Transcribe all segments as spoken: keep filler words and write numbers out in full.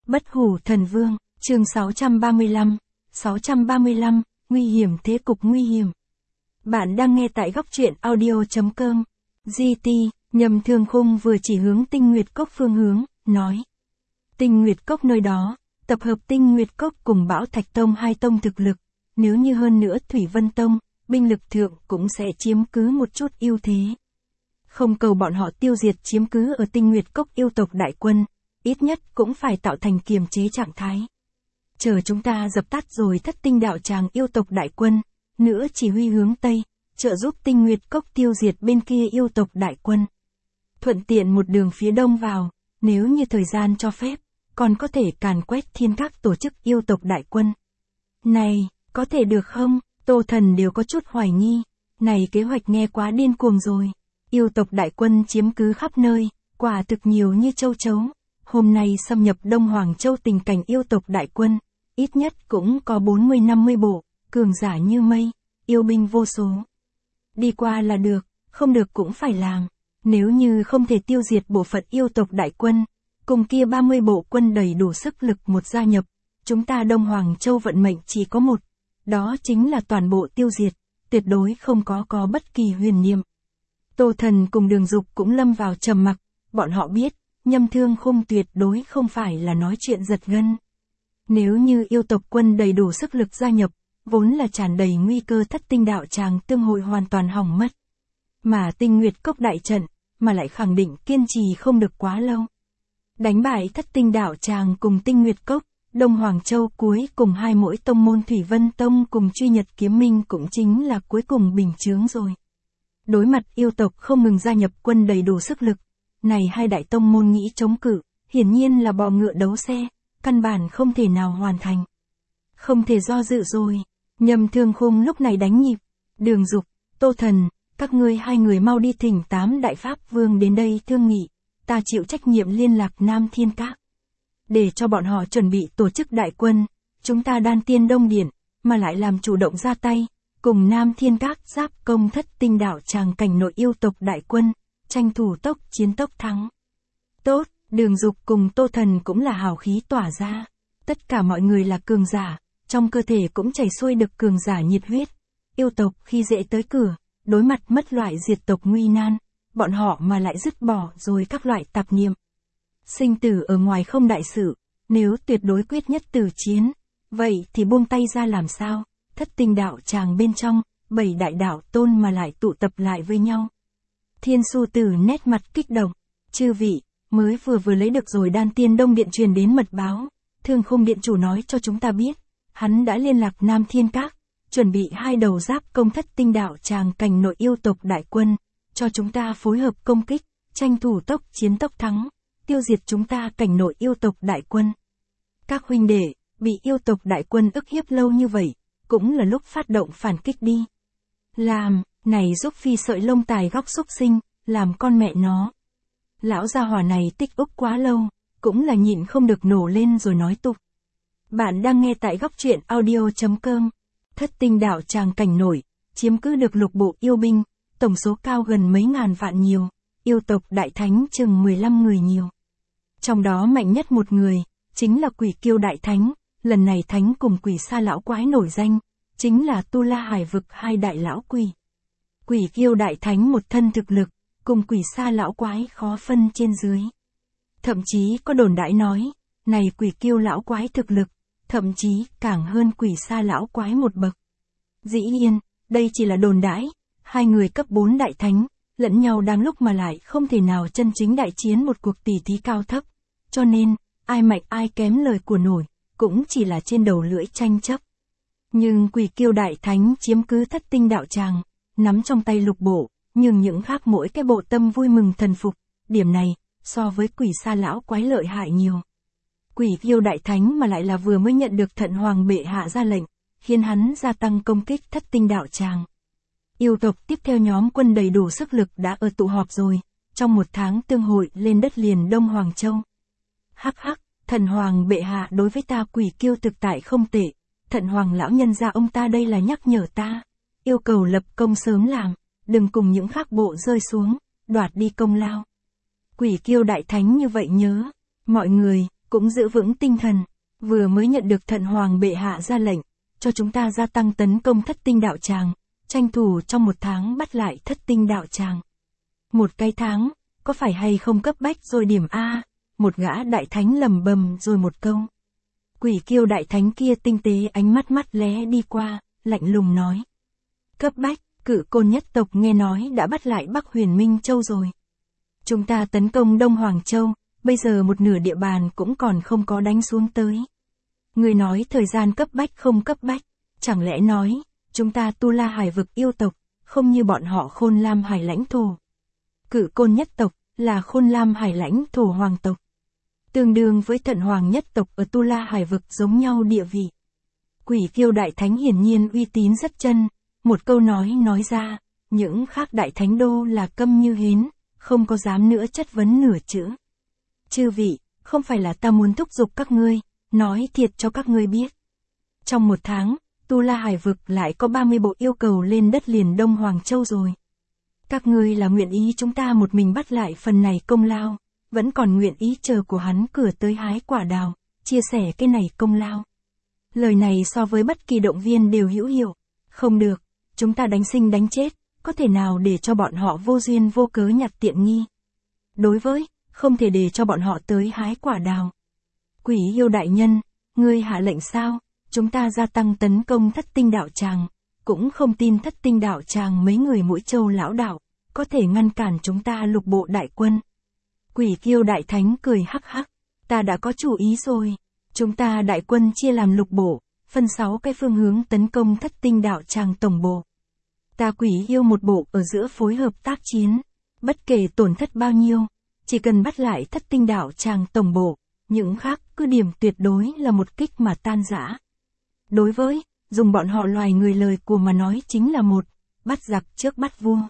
Bất hủ thần vương, chương sáu trăm ba mươi lăm, sáu trăm ba mươi lăm, nguy hiểm thế cục nguy hiểm. Bạn đang nghe tại góc truyện audio.com. giê tê, Nhâm Thương Khung vừa chỉ hướng Tinh Nguyệt Cốc phương hướng, nói. Tinh Nguyệt Cốc nơi đó, tập hợp Tinh Nguyệt Cốc cùng Bảo Thạch Tông hai tông thực lực, nếu như hơn nữa Thủy Vân Tông, binh lực thượng cũng sẽ chiếm cứ một chút ưu thế. Không cầu bọn họ tiêu diệt chiếm cứ ở Tinh Nguyệt Cốc yêu tộc đại quân, ít nhất cũng phải tạo thành kiềm chế trạng thái. Chờ chúng ta dập tắt rồi Thất Tinh đạo tràng yêu tộc đại quân, nữa chỉ huy hướng Tây, trợ giúp Tinh Nguyệt Cốc tiêu diệt bên kia yêu tộc đại quân. Thuận tiện một đường phía đông vào, nếu như thời gian cho phép, còn có thể càn quét thiên các tổ chức yêu tộc đại quân. Này, có thể được không? Tô Thần đều có chút hoài nghi. Này kế hoạch nghe quá điên cuồng rồi. Yêu tộc đại quân chiếm cứ khắp nơi, quả thực nhiều như châu chấu. Hôm nay xâm nhập Đông Hoàng Châu tình cảnh yêu tộc đại quân, ít nhất cũng có bốn mươi năm mươi bộ, cường giả như mây, yêu binh vô số. Đi qua là được, không được cũng phải làm. Nếu như không thể tiêu diệt bộ phận yêu tộc đại quân, cùng kia ba mươi bộ quân đầy đủ sức lực một gia nhập, chúng ta Đông Hoàng Châu vận mệnh chỉ có một, đó chính là toàn bộ tiêu diệt, tuyệt đối không có có bất kỳ huyền niệm. Tô Thần cùng Đường Dục cũng lâm vào trầm mặc, bọn họ biết, Nhâm Thương Khung tuyệt đối không phải là nói chuyện giật gân. Nếu như yêu tộc quân đầy đủ sức lực gia nhập, vốn là tràn đầy nguy cơ Thất Tinh đạo tràng tương hội hoàn toàn hỏng mất. Mà Tinh Nguyệt Cốc đại trận, mà lại khẳng định kiên trì không được quá lâu. Đánh bại Thất Tinh đạo tràng cùng Tinh Nguyệt Cốc, Đông Hoàng Châu cuối cùng hai mỗi tông môn Thủy Vân Tông cùng Truy Nhật Kiếm Minh cũng chính là cuối cùng bình chướng rồi. Đối mặt yêu tộc không ngừng gia nhập quân đầy đủ sức lực, này hai đại tông môn nghĩ chống cự, hiển nhiên là bò ngựa đấu xe, căn bản không thể nào hoàn thành. Không thể do dự rồi, Nhâm Thương Khung lúc này đánh nhịp, Đường Dục, Tô Thần, các ngươi hai người mau đi thỉnh tám đại pháp vương đến đây thương nghị, ta chịu trách nhiệm liên lạc Nam Thiên Các. Để cho bọn họ chuẩn bị tổ chức đại quân, chúng ta Đan Tiên Đông Điện, mà lại làm chủ động ra tay, cùng Nam Thiên Các giáp công Thất Tinh đạo tràng cảnh nội yêu tộc đại quân, tranh thủ tốc chiến tốc thắng. Tốt, Đường Dục cùng Tô Thần cũng là hào khí tỏa ra, tất cả mọi người là cường giả, trong cơ thể cũng chảy xuôi được cường giả nhiệt huyết. Yêu tộc khi dễ tới cửa, đối mặt mất loại diệt tộc nguy nan, bọn họ mà lại dứt bỏ rồi các loại tạp niệm. Sinh tử ở ngoài không đại sự, nếu tuyệt đối quyết nhất tử chiến, vậy thì buông tay ra làm sao? Thất Tinh đạo tràng bên trong, bảy đại đạo tôn mà lại tụ tập lại với nhau. Thiên Su Tử nét mặt kích động, chư vị, mới vừa vừa lấy được rồi Đan Tiên Đông Điện truyền đến mật báo, Thương Khung điện chủ nói cho chúng ta biết, hắn đã liên lạc Nam Thiên Các, chuẩn bị hai đầu giáp công Thất Tinh đạo tràng cảnh nội yêu tộc đại quân, cho chúng ta phối hợp công kích, tranh thủ tốc chiến tốc thắng, tiêu diệt chúng ta cảnh nội yêu tộc đại quân. Các huynh đệ, bị yêu tộc đại quân ức hiếp lâu như vậy, cũng là lúc phát động phản kích đi. Làm, này giúp phi sợi lông tài góc xúc sinh, làm con mẹ nó. Lão gia hỏa này tích úc quá lâu, cũng là nhịn không được nổ lên rồi nói tục. Bạn đang nghe tại góc truyện audio.com. Thất Tinh đạo tràng cảnh nổi, chiếm cứ được lục bộ yêu binh, tổng số cao gần mấy ngàn vạn nhiều, yêu tộc đại thánh chừng mười lăm người nhiều. Trong đó mạnh nhất một người, chính là Quỷ Kiêu đại thánh, lần này thánh cùng Quỷ Sa lão quái nổi danh, chính là Tu La Hải vực hai đại lão quỷ. Quỷ Kiêu đại thánh một thân thực lực, cùng Quỷ Sa lão quái khó phân trên dưới. Thậm chí có đồn đại nói, này Quỷ Kiêu lão quái thực lực, thậm chí càng hơn Quỷ Sa lão quái một bậc. Dĩ nhiên, đây chỉ là đồn đãi, hai người cấp bốn đại thánh, lẫn nhau đang lúc mà lại không thể nào chân chính đại chiến một cuộc tỷ thí cao thấp, cho nên, ai mạnh ai kém lời của nổi, cũng chỉ là trên đầu lưỡi tranh chấp. Nhưng Quỷ Kiêu đại thánh chiếm cứ Thất Tinh đạo tràng, nắm trong tay lục bộ, nhưng những khác mỗi cái bộ tâm vui mừng thần phục, điểm này, so với Quỷ Sa lão quái lợi hại nhiều. Quỷ Kiêu đại thánh mà lại là vừa mới nhận được Thận Hoàng bệ hạ ra lệnh, khiến hắn gia tăng công kích Thất Tinh đạo tràng. Yêu tộc tiếp theo nhóm quân đầy đủ sức lực đã ở tụ họp rồi, trong một tháng tương hội lên đất liền Đông Hoàng Châu. Hắc hắc, Thần Hoàng bệ hạ đối với ta Quỷ Kiêu thực tại không tệ, Thận Hoàng lão nhân gia ông ta đây là nhắc nhở ta, yêu cầu lập công sớm làm, đừng cùng những khác bộ rơi xuống, đoạt đi công lao. Quỷ Kiêu đại thánh như vậy nhớ, mọi người, cũng giữ vững tinh thần, vừa mới nhận được Thận Hoàng bệ hạ ra lệnh, cho chúng ta gia tăng tấn công Thất Tinh Đạo Tràng, tranh thủ trong một tháng bắt lại Thất Tinh Đạo Tràng. Một cái tháng, có phải hay không cấp bách rồi điểm A, một gã đại thánh lầm bầm rồi một câu. Quỷ Kiêu đại thánh kia tinh tế ánh mắt mắt lé đi qua, lạnh lùng nói. Cấp bách, Cự Côn nhất tộc nghe nói đã bắt lại Bắc Huyền Minh Châu rồi. Chúng ta tấn công Đông Hoàng Châu, bây giờ một nửa địa bàn cũng còn không có đánh xuống tới. Người nói thời gian cấp bách không cấp bách, chẳng lẽ nói, chúng ta Tu La Hải vực yêu tộc, không như bọn họ Khôn Lam Hải lãnh thổ. Cự Côn nhất tộc, là Khôn Lam Hải lãnh thổ hoàng tộc. Tương đương với Thận Hoàng nhất tộc ở Tu La Hải vực giống nhau địa vị. Quỷ Kiêu đại thánh hiển nhiên uy tín rất chân, một câu nói nói ra, những khác đại thánh đô là câm như hến, không có dám nữa chất vấn nửa chữ. Chư vị, không phải là ta muốn thúc giục các ngươi, nói thiệt cho các ngươi biết. Trong một tháng, Tu La Hải vực lại có ba mươi bộ yêu cầu lên đất liền Đông Hoàng Châu rồi. Các ngươi là nguyện ý chúng ta một mình bắt lại phần này công lao, vẫn còn nguyện ý chờ của hắn cửa tới hái quả đào, chia sẻ cái này công lao. Lời này so với bất kỳ động viên đều hữu hiệu. Không được, chúng ta đánh sinh đánh chết, có thể nào để cho bọn họ vô duyên vô cớ nhặt tiện nghi. Đối với, không thể để cho bọn họ tới hái quả đào. Quỷ Yêu đại nhân, ngươi hạ lệnh sao, chúng ta gia tăng tấn công Thất Tinh Đạo Tràng, cũng không tin Thất Tinh Đạo Tràng mấy người Mũi Châu lão đạo, có thể ngăn cản chúng ta lục bộ đại quân. Quỷ Kiêu đại thánh cười hắc hắc, ta đã có chủ ý rồi, chúng ta đại quân chia làm lục bộ, phân sáu cái phương hướng tấn công Thất Tinh Đạo Tràng tổng bộ. Ta Quỷ Yêu một bộ ở giữa phối hợp tác chiến, bất kể tổn thất bao nhiêu, chỉ cần bắt lại Thất Tinh Đạo Tràng tổng bộ, những khác cứ điểm tuyệt đối là một kích mà tan rã. Đối với, dùng bọn họ loài người lời của mà nói chính là một, bắt giặc trước bắt vua.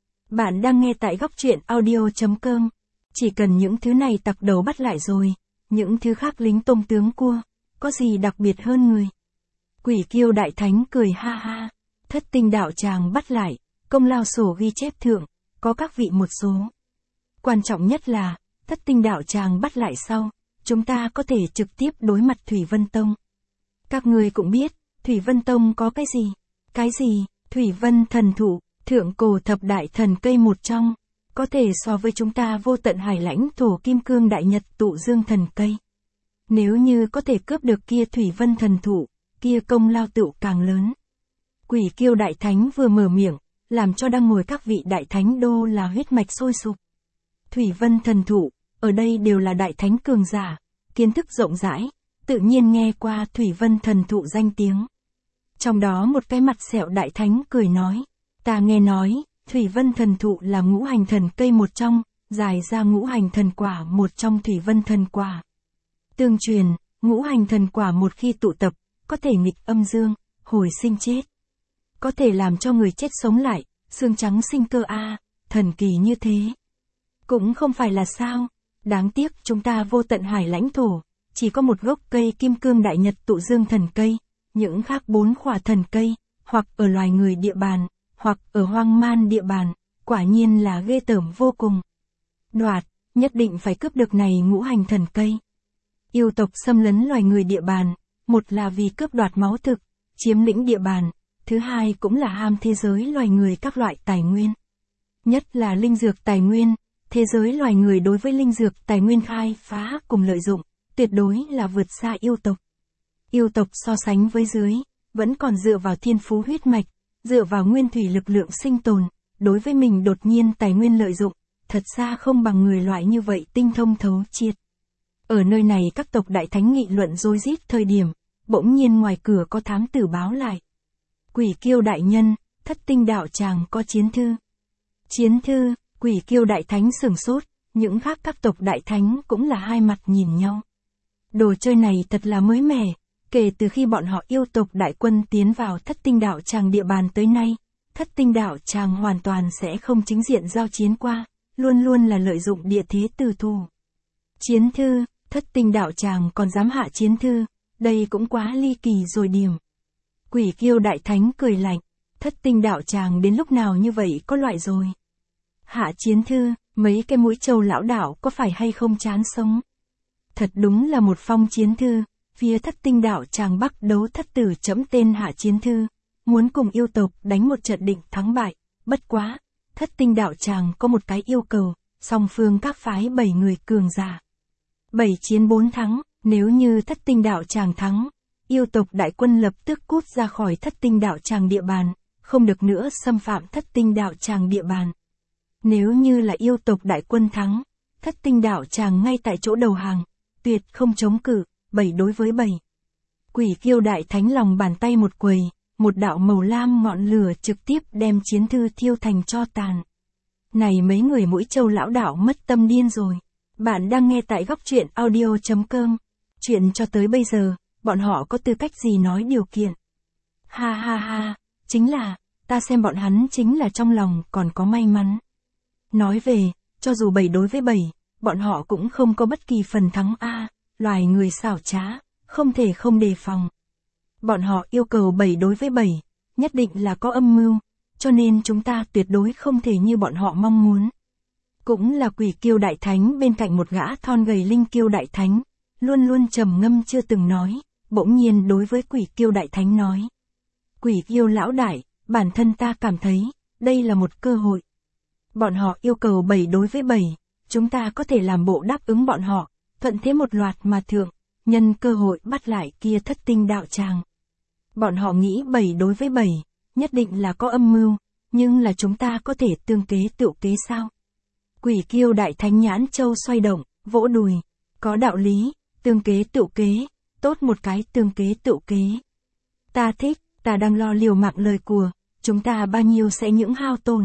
Bạn đang nghe tại góc truyện audio chấm com. Chỉ cần những thứ này tặc đầu bắt lại rồi, những thứ khác lính tôm tướng cua, có gì đặc biệt hơn người. Quỷ Kiêu đại thánh cười ha ha, Thất Tinh Đạo Tràng bắt lại, công lao sổ ghi chép thượng, có các vị một số. Quan trọng nhất là, Thất Tinh Đạo Tràng bắt lại sau, chúng ta có thể trực tiếp đối mặt Thủy Vân Tông. Các người cũng biết, Thủy Vân Tông có cái gì? Cái gì? Thủy Vân thần thụ, thượng cổ thập đại thần cây một trong, có thể so với chúng ta vô tận hải lãnh thổ kim cương đại nhật tụ dương thần cây. Nếu như có thể cướp được kia Thủy Vân thần thụ, kia công lao tựu càng lớn. Quỷ Kiêu đại thánh vừa mở miệng, làm cho đang ngồi các vị đại thánh đô là huyết mạch sôi sục. Thủy Vân thần thụ, ở đây đều là đại thánh cường giả, kiến thức rộng rãi, tự nhiên nghe qua Thủy Vân thần thụ danh tiếng. Trong đó một cái mặt sẹo đại thánh cười nói, ta nghe nói, Thủy Vân thần thụ là ngũ hành thần cây một trong, dài ra ngũ hành thần quả một trong Thủy Vân thần quả. Tương truyền, ngũ hành thần quả một khi tụ tập, có thể nghịch âm dương, hồi sinh chết. Có thể làm cho người chết sống lại, xương trắng sinh cơ a, thần kỳ như thế. Cũng không phải là sao, đáng tiếc chúng ta vô tận hải lãnh thổ, chỉ có một gốc cây kim cương đại nhật tụ dương thần cây, những khác bốn khỏa thần cây, hoặc ở loài người địa bàn, hoặc ở hoang man địa bàn, quả nhiên là ghê tởm vô cùng. Đoạt, nhất định phải cướp được này ngũ hành thần cây. Yêu tộc xâm lấn loài người địa bàn, một là vì cướp đoạt máu thực, chiếm lĩnh địa bàn, thứ hai cũng là ham thế giới loài người các loại tài nguyên. Nhất là linh dược tài nguyên, thế giới loài người đối với linh dược tài nguyên khai phá cùng lợi dụng, tuyệt đối là vượt xa yêu tộc. Yêu tộc so sánh với dưới, vẫn còn dựa vào thiên phú huyết mạch, dựa vào nguyên thủy lực lượng sinh tồn, đối với mình đột nhiên tài nguyên lợi dụng, thật ra không bằng người loại như vậy tinh thông thấu triệt. Ở nơi này các tộc đại thánh nghị luận rối rít thời điểm, bỗng nhiên ngoài cửa có thám tử báo lại. Quỷ Kiêu đại nhân, Thất Tinh Đạo Tràng có chiến thư. Chiến thư, Quỷ Kiêu đại thánh sửng sốt, những khác các tộc đại thánh cũng là hai mặt nhìn nhau. Đồ chơi này thật là mới mẻ, kể từ khi bọn họ yêu tộc đại quân tiến vào Thất Tinh Đạo Tràng địa bàn tới nay, Thất Tinh Đạo Tràng hoàn toàn sẽ không chính diện giao chiến qua, luôn luôn là lợi dụng địa thế từ thù. Chiến thư, Thất Tinh Đạo Tràng còn dám hạ chiến thư, đây cũng quá ly kỳ rồi điểm. Quỷ Kiêu đại thánh cười lạnh, Thất Tinh Đạo Tràng đến lúc nào như vậy có loại rồi. Hạ chiến thư, mấy cái Mũi Châu lão đạo có phải hay không chán sống. Thật đúng là một phong chiến thư, phía thất tinh đạo tràng bắc đấu thất tử chẫm tên hạ chiến thư, muốn cùng yêu tộc đánh một trận định thắng bại, bất quá, thất tinh đạo tràng có một cái yêu cầu, song phương các phái bảy người cường giả. bảy chiến bốn thắng, nếu như thất tinh đạo tràng thắng, yêu tộc đại quân lập tức cút ra khỏi thất tinh đạo tràng địa bàn, không được nữa xâm phạm thất tinh đạo tràng địa bàn. Nếu như là yêu tộc đại quân thắng, thất tinh đạo tràng ngay tại chỗ đầu hàng, tuyệt không chống cự, bảy đối với bảy. Quỷ Kiêu đại thánh lòng bàn tay một quầy, một đạo màu lam ngọn lửa trực tiếp đem chiến thư thiêu thành tro tàn. Này mấy người Mũi Châu lão đạo mất tâm điên rồi. Bạn đang nghe tại góc truyện audio chấm com. Chuyện cho tới bây giờ, bọn họ có tư cách gì nói điều kiện? Ha ha ha, chính là, ta xem bọn hắn chính là trong lòng còn có may mắn. Nói về, cho dù bảy đối với bảy, bọn họ cũng không có bất kỳ phần thắng a, loài người xảo trá, không thể không đề phòng. Bọn họ yêu cầu bảy đối với bảy, nhất định là có âm mưu, cho nên chúng ta tuyệt đối không thể như bọn họ mong muốn. Cũng là Quỷ Kiêu đại thánh bên cạnh một gã thon gầy Linh Kiêu đại thánh, luôn luôn trầm ngâm chưa từng nói, bỗng nhiên đối với Quỷ Kiêu đại thánh nói. Quỷ Kiêu lão đại, bản thân ta cảm thấy, đây là một cơ hội. Bọn họ yêu cầu bảy đối với bảy, chúng ta có thể làm bộ đáp ứng bọn họ, thuận thế một loạt mà thượng, nhân cơ hội bắt lại kia thất tinh đạo tràng. Bọn họ nghĩ bảy đối với bảy, nhất định là có âm mưu, nhưng là chúng ta có thể tương kế tựu kế sao? Quỷ Kiêu đại thánh nhãn châu xoay động, vỗ đùi, có đạo lý, tương kế tựu kế, tốt một cái tương kế tựu kế. Ta thích, ta đang lo liều mạng lời của, chúng ta bao nhiêu sẽ những hao tổn.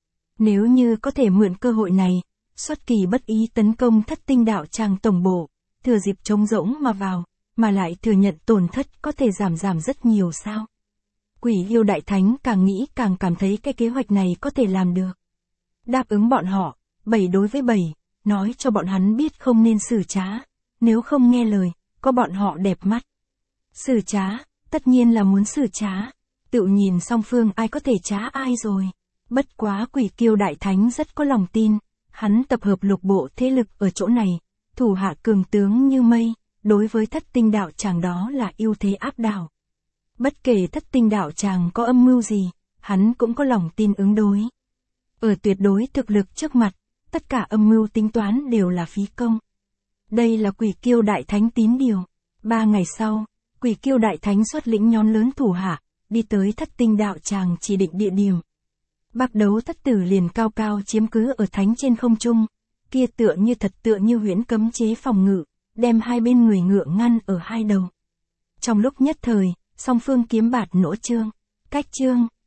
Nếu như có thể mượn cơ hội này, xuất kỳ bất ý tấn công thất tinh đạo tràng tổng bộ, thừa dịp trống rỗng mà vào, mà lại thừa nhận tổn thất có thể giảm giảm rất nhiều sao? Quỷ Kiêu đại thánh càng nghĩ càng cảm thấy cái kế hoạch này có thể làm được. Đáp ứng bọn họ, bảy đối với bảy, nói cho bọn hắn biết không nên xử trá, nếu không nghe lời, có bọn họ đẹp mắt. Xử trá, tất nhiên là muốn xử trá, tự nhìn song phương ai có thể trá ai rồi. Bất quá Quỷ Kiêu đại thánh rất có lòng tin, hắn tập hợp lục bộ thế lực ở chỗ này, thủ hạ cường tướng như mây, đối với thất tinh đạo tràng đó là ưu thế áp đảo. Bất kể thất tinh đạo tràng có âm mưu gì, hắn cũng có lòng tin ứng đối. Ở tuyệt đối thực lực trước mặt, tất cả âm mưu tính toán đều là phí công. Đây là Quỷ Kiêu đại thánh tín điều. Ba ngày sau, Quỷ Kiêu đại thánh xuất lĩnh nhóm lớn thủ hạ, đi tới thất tinh đạo tràng chỉ định địa điểm. Bắc đấu thất tử liền cao cao chiếm cứ ở thánh trên không trung, kia tựa như thật tựa như huyễn cấm chế phòng ngự, đem hai bên người ngựa ngăn ở hai đầu. Trong lúc nhất thời, song phương kiếm bạt nỗ chương, cách chương.